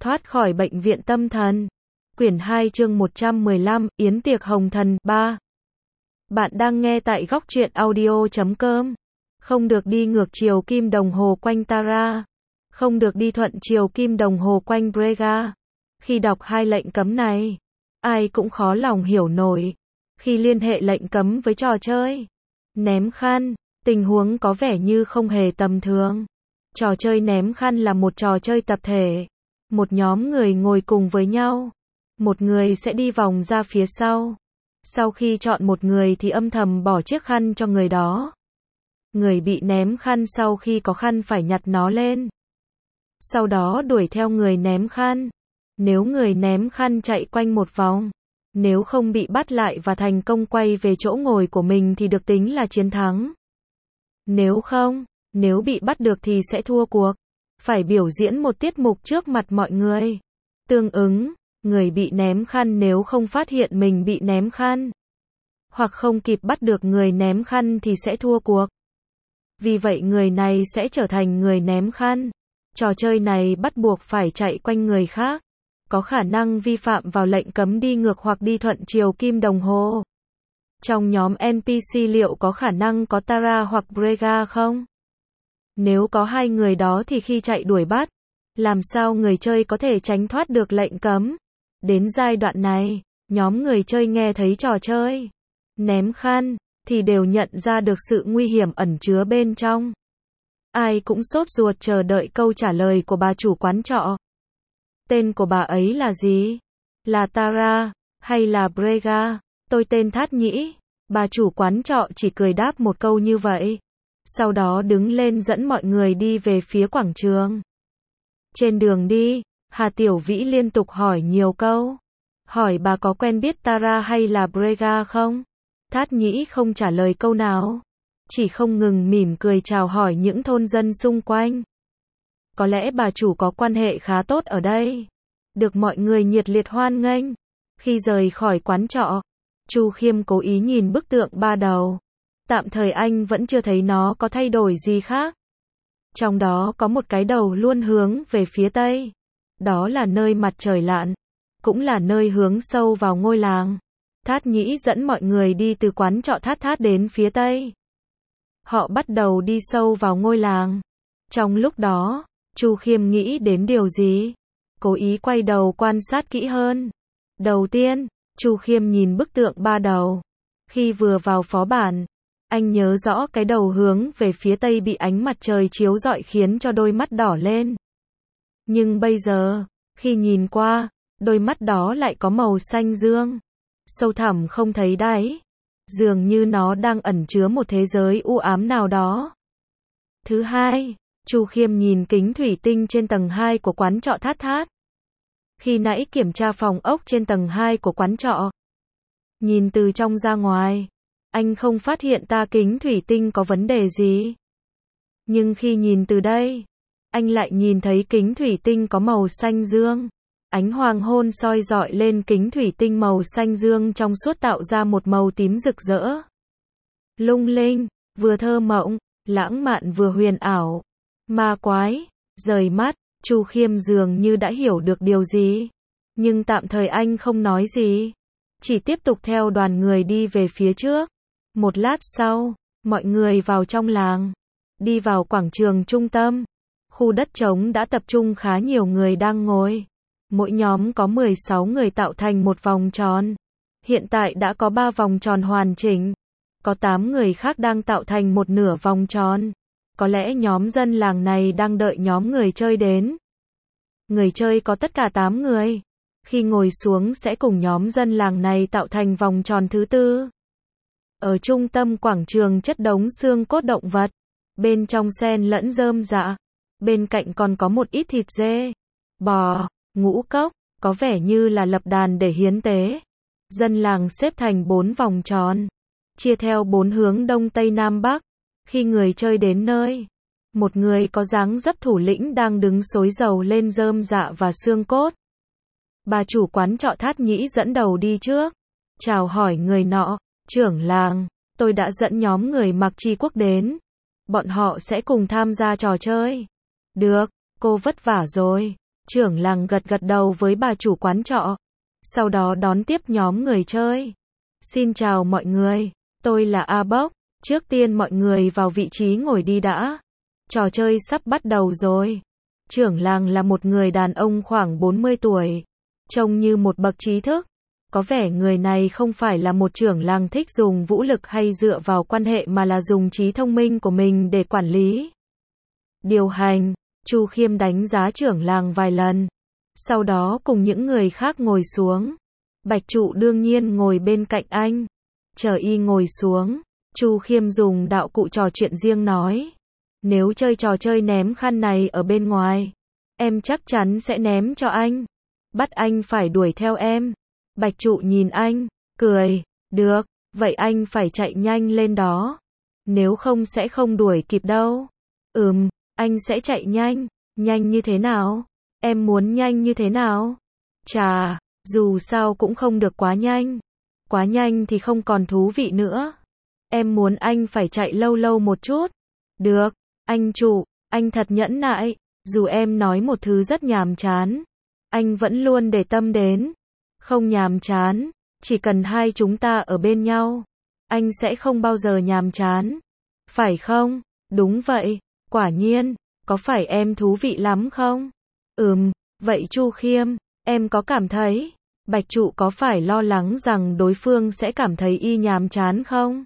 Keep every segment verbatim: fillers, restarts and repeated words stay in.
Thoát khỏi bệnh viện tâm thần. Quyển hai chương một trăm mười lăm, Yến tiệc hồng thần, ba. Bạn đang nghe tại góc truyện audio chấm com. Không được đi ngược chiều kim đồng hồ quanh Tara. Không được đi thuận chiều kim đồng hồ quanh Brega. Khi đọc hai lệnh cấm này, ai cũng khó lòng hiểu nổi. Khi liên hệ lệnh cấm với trò chơi ném khăn, tình huống có vẻ như không hề tầm thường. Trò chơi ném khăn là một trò chơi tập thể. Một nhóm người ngồi cùng với nhau. Một người sẽ đi vòng ra phía sau. Sau khi chọn một người thì âm thầm bỏ chiếc khăn cho người đó. Người bị ném khăn sau khi có khăn phải nhặt nó lên. Sau đó đuổi theo người ném khăn. Nếu người ném khăn chạy quanh một vòng, nếu không bị bắt lại và thành công quay về chỗ ngồi của mình thì được tính là chiến thắng. Nếu không, nếu bị bắt được thì sẽ thua cuộc. Phải biểu diễn một tiết mục trước mặt mọi người. Tương ứng, người bị ném khăn nếu không phát hiện mình bị ném khăn, hoặc không kịp bắt được người ném khăn thì sẽ thua cuộc. Vì vậy người này sẽ trở thành người ném khăn. Trò chơi này bắt buộc phải chạy quanh người khác. Có khả năng vi phạm vào lệnh cấm đi ngược hoặc đi thuận chiều kim đồng hồ. Trong nhóm en pê xê liệu có khả năng có Tara hoặc Brega không? Nếu có hai người đó thì khi chạy đuổi bắt, làm sao người chơi có thể tránh thoát được lệnh cấm? Đến giai đoạn này, nhóm người chơi nghe thấy trò chơi ném khăn thì đều nhận ra được sự nguy hiểm ẩn chứa bên trong. Ai cũng sốt ruột chờ đợi câu trả lời của bà chủ quán trọ. Tên của bà ấy là gì? Là Tara hay là Brega? Tôi tên Thát Nhĩ. Bà chủ quán trọ chỉ cười đáp một câu như vậy. Sau đó đứng lên dẫn mọi người đi về phía quảng trường. Trên đường đi, Hà Tiểu Vĩ liên tục hỏi nhiều câu. Hỏi bà có quen biết Tara hay là Brega không? Thát Nhĩ không trả lời câu nào. Chỉ không ngừng mỉm cười chào hỏi những thôn dân xung quanh. Có lẽ bà chủ có quan hệ khá tốt ở đây. Được mọi người nhiệt liệt hoan nghênh. Khi rời khỏi quán trọ, Chu Khiêm cố ý nhìn bức tượng ba đầu. Tạm thời anh vẫn chưa thấy nó có thay đổi gì khác. Trong đó có một cái đầu luôn hướng về phía tây. Đó là nơi mặt trời lặn. Cũng là nơi hướng sâu vào ngôi làng. Thát Nhĩ dẫn mọi người đi từ quán trọ Thát Thát đến phía tây. Họ bắt đầu đi sâu vào ngôi làng. Trong lúc đó, Chu Khiêm nghĩ đến điều gì? Cố ý quay đầu quan sát kỹ hơn. Đầu tiên, Chu Khiêm nhìn bức tượng ba đầu. Khi vừa vào phó bản, anh nhớ rõ cái đầu hướng về phía tây bị ánh mặt trời chiếu rọi khiến cho đôi mắt đỏ lên. Nhưng bây giờ, khi nhìn qua, đôi mắt đó lại có màu xanh dương. Sâu thẳm không thấy đáy. Dường như nó đang ẩn chứa một thế giới u ám nào đó. Thứ hai, Chu Khiêm nhìn kính thủy tinh trên tầng hai của quán trọ Thát Thát. Khi nãy kiểm tra phòng ốc trên tầng hai của quán trọ. Nhìn từ trong ra ngoài, anh không phát hiện ta kính thủy tinh có vấn đề gì. Nhưng khi nhìn từ đây, anh lại nhìn thấy kính thủy tinh có màu xanh dương. Ánh hoàng hôn soi rọi lên kính thủy tinh màu xanh dương trong suốt tạo ra một màu tím rực rỡ. Lung linh, vừa thơ mộng, lãng mạn vừa huyền ảo. Ma quái, rời mắt, Chu Khiêm dường như đã hiểu được điều gì. Nhưng tạm thời anh không nói gì. Chỉ tiếp tục theo đoàn người đi về phía trước. Một lát sau, mọi người vào trong làng. Đi vào quảng trường trung tâm. Khu đất trống đã tập trung khá nhiều người đang ngồi. Mỗi nhóm có mười sáu người tạo thành một vòng tròn. Hiện tại đã có ba vòng tròn hoàn chỉnh. Có tám người khác đang tạo thành một nửa vòng tròn. Có lẽ nhóm dân làng này đang đợi nhóm người chơi đến. Người chơi có tất cả tám người. Khi ngồi xuống sẽ cùng nhóm dân làng này tạo thành vòng tròn thứ tư. Ở trung tâm quảng trường chất đống xương cốt động vật. Bên trong xen lẫn rơm rạ. Bên cạnh còn có một ít thịt dê, bò, ngũ cốc, có vẻ như là lập đàn để hiến tế. Dân làng xếp thành bốn vòng tròn, chia theo bốn hướng đông tây nam bắc. Khi người chơi đến nơi, một người có dáng dấp thủ lĩnh đang đứng xối dầu lên rơm rạ và xương cốt. Bà chủ quán trọ Thát Nhĩ dẫn đầu đi trước, chào hỏi người nọ, trưởng làng, tôi đã dẫn nhóm người mặc tri quốc đến. Bọn họ sẽ cùng tham gia trò chơi. Được, cô vất vả rồi. Trưởng làng gật gật đầu với bà chủ quán trọ. Sau đó đón tiếp nhóm người chơi. Xin chào mọi người, tôi là A Bốc. Trước tiên mọi người vào vị trí ngồi đi đã. Trò chơi sắp bắt đầu rồi. Trưởng làng là một người đàn ông khoảng bốn mươi tuổi. Trông như một bậc trí thức. Có vẻ người này không phải là một trưởng làng thích dùng vũ lực hay dựa vào quan hệ mà là dùng trí thông minh của mình để quản lý. Điều hành. Chu Khiêm đánh giá trưởng làng vài lần. Sau đó cùng những người khác ngồi xuống. Bạch Trụ đương nhiên ngồi bên cạnh anh. Chờ y ngồi xuống, Chu Khiêm dùng đạo cụ trò chuyện riêng nói. Nếu chơi trò chơi ném khăn này ở bên ngoài, em chắc chắn sẽ ném cho anh. Bắt anh phải đuổi theo em. Bạch Trụ nhìn anh, cười. Được, vậy anh phải chạy nhanh lên đó. Nếu không sẽ không đuổi kịp đâu. Ừm, anh sẽ chạy nhanh. Nhanh như thế nào? Em muốn nhanh như thế nào? Chà, dù sao cũng không được quá nhanh. Quá nhanh thì không còn thú vị nữa. Em muốn anh phải chạy lâu lâu một chút. Được, anh Trụ, anh thật nhẫn nại. Dù em nói một thứ rất nhàm chán, anh vẫn luôn để tâm đến. Không nhàm chán, chỉ cần hai chúng ta ở bên nhau, anh sẽ không bao giờ nhàm chán. Phải không? Đúng vậy, quả nhiên. Có phải em thú vị lắm không? Ừm, vậy Chu Khiêm, em có cảm thấy Bạch Trụ có phải lo lắng rằng đối phương sẽ cảm thấy y nhàm chán không?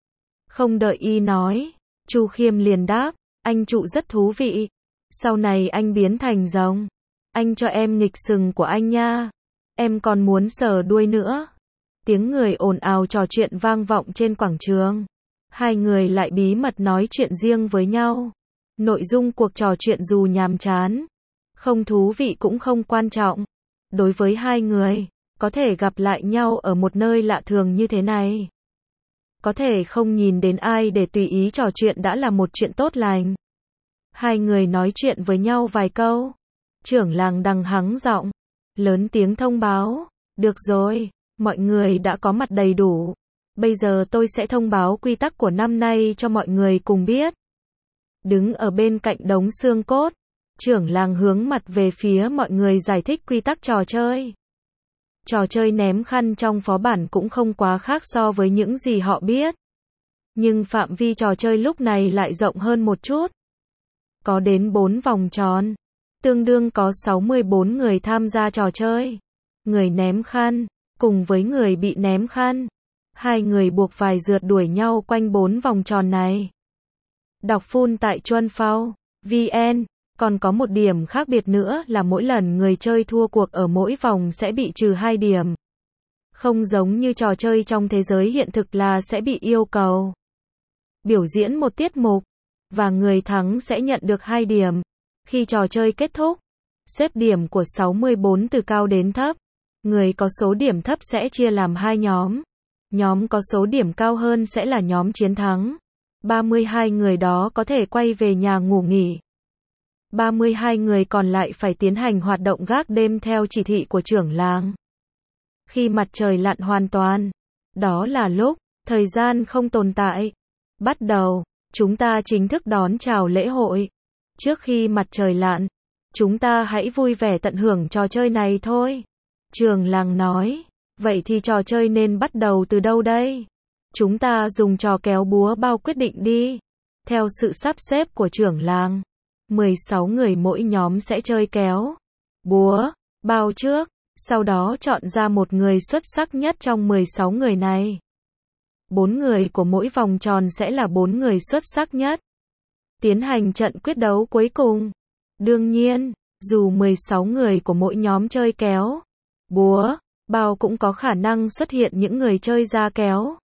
Không đợi y nói, Chu Khiêm liền đáp, anh Trụ rất thú vị. Sau này anh biến thành rồng, anh cho em nghịch sừng của anh nha. Em còn muốn sờ đuôi nữa. Tiếng người ồn ào trò chuyện vang vọng trên quảng trường. Hai người lại bí mật nói chuyện riêng với nhau. Nội dung cuộc trò chuyện dù nhàm chán, không thú vị cũng không quan trọng. Đối với hai người, có thể gặp lại nhau ở một nơi lạ thường như thế này, có thể không nhìn đến ai để tùy ý trò chuyện đã là một chuyện tốt lành. Hai người nói chuyện với nhau vài câu. Trưởng làng đằng hắng giọng, lớn tiếng thông báo. Được rồi, mọi người đã có mặt đầy đủ. Bây giờ tôi sẽ thông báo quy tắc của năm nay cho mọi người cùng biết. Đứng ở bên cạnh đống xương cốt, trưởng làng hướng mặt về phía mọi người giải thích quy tắc trò chơi. Trò chơi ném khăn trong phó bản cũng không quá khác so với những gì họ biết. Nhưng phạm vi trò chơi lúc này lại rộng hơn một chút. Có đến bốn vòng tròn, tương đương có sáu mươi bốn người tham gia trò chơi. Người ném khăn, cùng với người bị ném khăn. Hai người buộc phải rượt đuổi nhau quanh bốn vòng tròn này. Đọc full tại chuan phao chấm vn. Còn có một điểm khác biệt nữa là mỗi lần người chơi thua cuộc ở mỗi vòng sẽ bị trừ hai điểm. Không giống như trò chơi trong thế giới hiện thực là sẽ bị yêu cầu biểu diễn một tiết mục, và người thắng sẽ nhận được hai điểm. Khi trò chơi kết thúc, xếp điểm của sáu mươi bốn từ cao đến thấp. Người có số điểm thấp sẽ chia làm hai nhóm. Nhóm có số điểm cao hơn sẽ là nhóm chiến thắng. ba mươi hai người đó có thể quay về nhà ngủ nghỉ. ba mươi hai người còn lại phải tiến hành hoạt động gác đêm theo chỉ thị của trưởng làng. Khi mặt trời lặn hoàn toàn, đó là lúc thời gian không tồn tại. Bắt đầu, chúng ta chính thức đón chào lễ hội. Trước khi mặt trời lặn, chúng ta hãy vui vẻ tận hưởng trò chơi này thôi. Trưởng làng nói, vậy thì trò chơi nên bắt đầu từ đâu đây? Chúng ta dùng trò kéo búa bao quyết định đi. Theo sự sắp xếp của trưởng làng, mười sáu người mỗi nhóm sẽ chơi kéo búa bao trước, sau đó chọn ra một người xuất sắc nhất trong mười sáu người này. Bốn người của mỗi vòng tròn sẽ là bốn người xuất sắc nhất. Tiến hành trận quyết đấu cuối cùng. Đương nhiên, dù mười sáu người của mỗi nhóm chơi kéo búa bao cũng có khả năng xuất hiện những người chơi ra kéo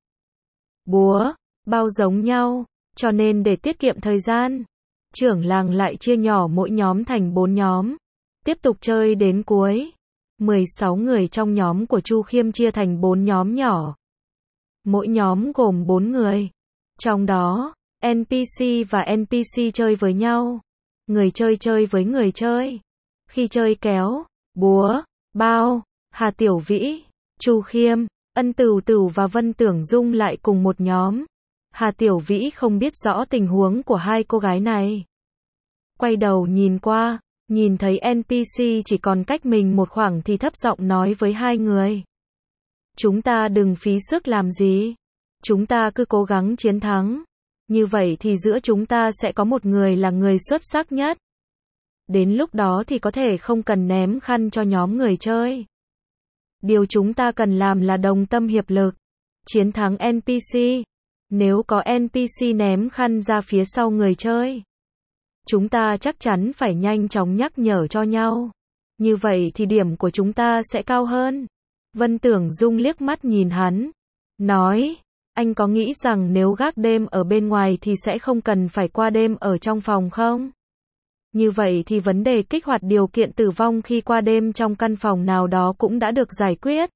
búa bao giống nhau, cho nên để tiết kiệm thời gian, trưởng làng lại chia nhỏ mỗi nhóm thành bốn nhóm, tiếp tục chơi đến cuối. mười sáu người trong nhóm của Chu Khiêm chia thành bốn nhóm nhỏ. Mỗi nhóm gồm bốn người. Trong đó, en pê xê và en pê xê chơi với nhau. Người chơi chơi với người chơi. Khi chơi kéo búa bao, Hà Tiểu Vĩ, Chu Khiêm, Ân Tửu Tửu và Vân Tưởng Dung lại cùng một nhóm. Hà Tiểu Vĩ không biết rõ tình huống của hai cô gái này. Quay đầu nhìn qua, Nhìn thấy en pê xê chỉ còn cách mình một khoảng thì thấp giọng nói với hai người. Chúng ta đừng phí sức làm gì. Chúng ta cứ cố gắng chiến thắng. Như vậy thì giữa chúng ta sẽ có một người là người xuất sắc nhất. Đến lúc đó thì có thể không cần ném khăn cho nhóm người chơi. Điều chúng ta cần làm là đồng tâm hiệp lực. Chiến thắng en pê xê. Nếu có en pê xê ném khăn ra phía sau người chơi, chúng ta chắc chắn phải nhanh chóng nhắc nhở cho nhau. Như vậy thì điểm của chúng ta sẽ cao hơn. Vân Tưởng Dung liếc mắt nhìn hắn. Nói, anh có nghĩ rằng nếu gác đêm ở bên ngoài thì sẽ không cần phải qua đêm ở trong phòng không? Như vậy thì vấn đề kích hoạt điều kiện tử vong khi qua đêm trong căn phòng nào đó cũng đã được giải quyết.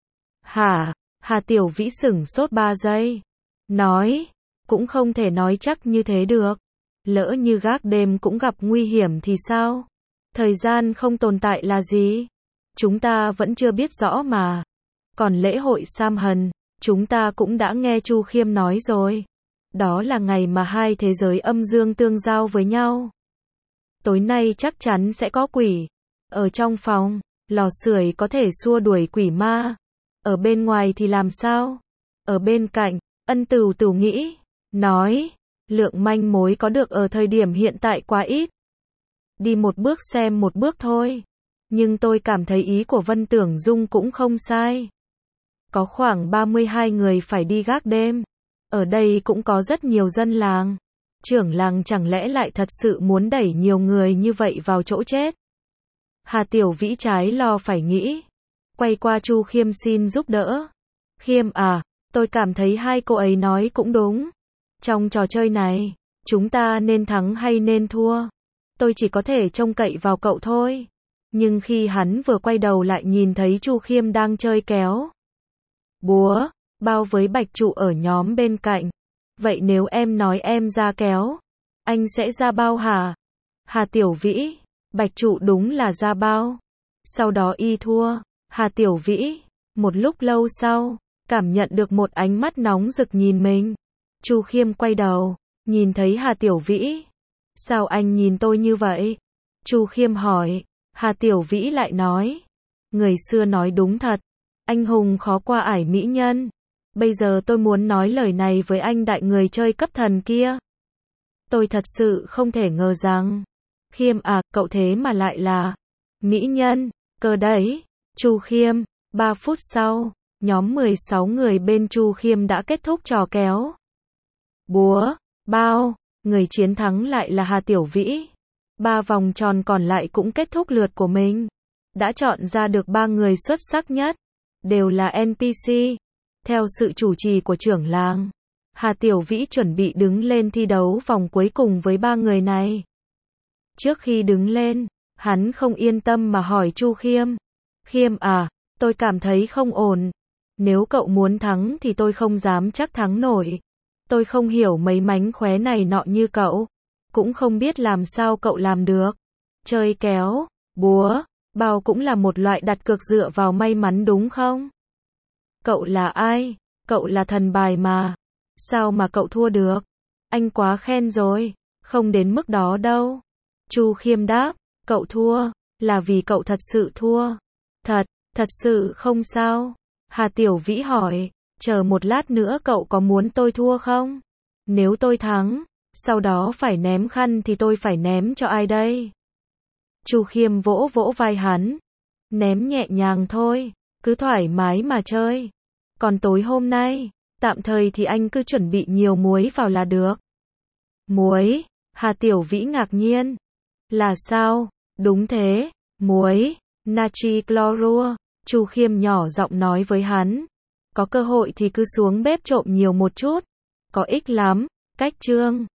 Hả? Hà Tiểu Vĩ sửng sốt ba giây. Nói, cũng không thể nói chắc như thế được. Lỡ như gác đêm cũng gặp nguy hiểm thì sao? Thời gian không tồn tại là gì? Chúng ta vẫn chưa biết rõ mà. Còn lễ hội Sam Hân, chúng ta cũng đã nghe Chu Khiêm nói rồi. Đó là ngày mà hai thế giới âm dương tương giao với nhau. Tối nay chắc chắn sẽ có quỷ. Ở trong phòng, lò sưởi có thể xua đuổi quỷ ma. Ở bên ngoài thì làm sao? Ở bên cạnh, Ân Tửu Tửu nghĩ, nói, lượng manh mối có được ở thời điểm hiện tại quá ít. Đi một bước xem một bước thôi. Nhưng tôi cảm thấy ý của Vân Tưởng Dung cũng không sai. Có khoảng ba mươi hai người phải đi gác đêm. Ở đây cũng có rất nhiều dân làng. Trưởng làng chẳng lẽ lại thật sự muốn đẩy nhiều người như vậy vào chỗ chết? Hà Tiểu Vĩ trái lo phải nghĩ. Quay qua Chu Khiêm xin giúp đỡ. Khiêm à, tôi cảm thấy hai cô ấy nói cũng đúng. Trong trò chơi này, chúng ta nên thắng hay nên thua? Tôi chỉ có thể trông cậy vào cậu thôi. Nhưng khi hắn vừa quay đầu lại nhìn thấy Chu Khiêm đang chơi kéo búa, bao với Bạch Trụ ở nhóm bên cạnh. Vậy nếu em nói em ra kéo, anh sẽ ra bao hả? Hà Tiểu Vĩ, Bạch Trụ đúng là ra bao. Sau đó y thua. Hà Tiểu Vĩ, một lúc lâu sau, cảm nhận được một ánh mắt nóng rực nhìn mình. Chu Khiêm quay đầu, nhìn thấy Hà Tiểu Vĩ. Sao anh nhìn tôi như vậy? Chu Khiêm hỏi. Hà Tiểu Vĩ lại nói. Người xưa nói đúng thật. Anh hùng khó qua ải mỹ nhân. Bây giờ tôi muốn nói lời này với anh đại người chơi cấp thần kia. Tôi thật sự không thể ngờ rằng. Khiêm à, cậu thế mà lại là mỹ nhân, cơ đấy. Chu Khiêm, ba phút sau, nhóm mười sáu người bên Chu Khiêm đã kết thúc trò kéo búa, bao, người chiến thắng lại là Hà Tiểu Vĩ. Ba vòng tròn còn lại cũng kết thúc lượt của mình. Đã chọn ra được ba người xuất sắc nhất, đều là en pê xê. Theo sự chủ trì của trưởng làng, Hà Tiểu Vĩ chuẩn bị đứng lên thi đấu vòng cuối cùng với ba người này. Trước khi đứng lên, hắn không yên tâm mà hỏi Chu Khiêm. Khiêm à, tôi cảm thấy không ổn. Nếu cậu muốn thắng thì tôi không dám chắc thắng nổi. Tôi không hiểu mấy mánh khóe này nọ như cậu. Cũng không biết làm sao cậu làm được. Chơi kéo, búa, bao cũng là một loại đặt cược dựa vào may mắn đúng không? Cậu là ai? Cậu là thần bài mà. Sao mà cậu thua được? Anh quá khen rồi. Không đến mức đó đâu. Chu Khiêm đáp, cậu thua, là vì cậu thật sự thua. Thật, thật sự không sao. Hà Tiểu Vĩ hỏi, chờ một lát nữa cậu có muốn tôi thua không? Nếu tôi thắng, sau đó phải ném khăn thì tôi phải ném cho ai đây? Chu Khiêm vỗ vỗ vai hắn. Ném nhẹ nhàng thôi, cứ thoải mái mà chơi. Còn tối hôm nay, tạm thời thì anh cứ chuẩn bị nhiều muối vào là được. Muối? Hà Tiểu Vĩ ngạc nhiên. Là sao? Đúng thế, muối, natri clorua. Chu Khiêm nhỏ giọng nói với hắn. Có cơ hội thì cứ xuống bếp trộm nhiều một chút. Có ích lắm. Cách chương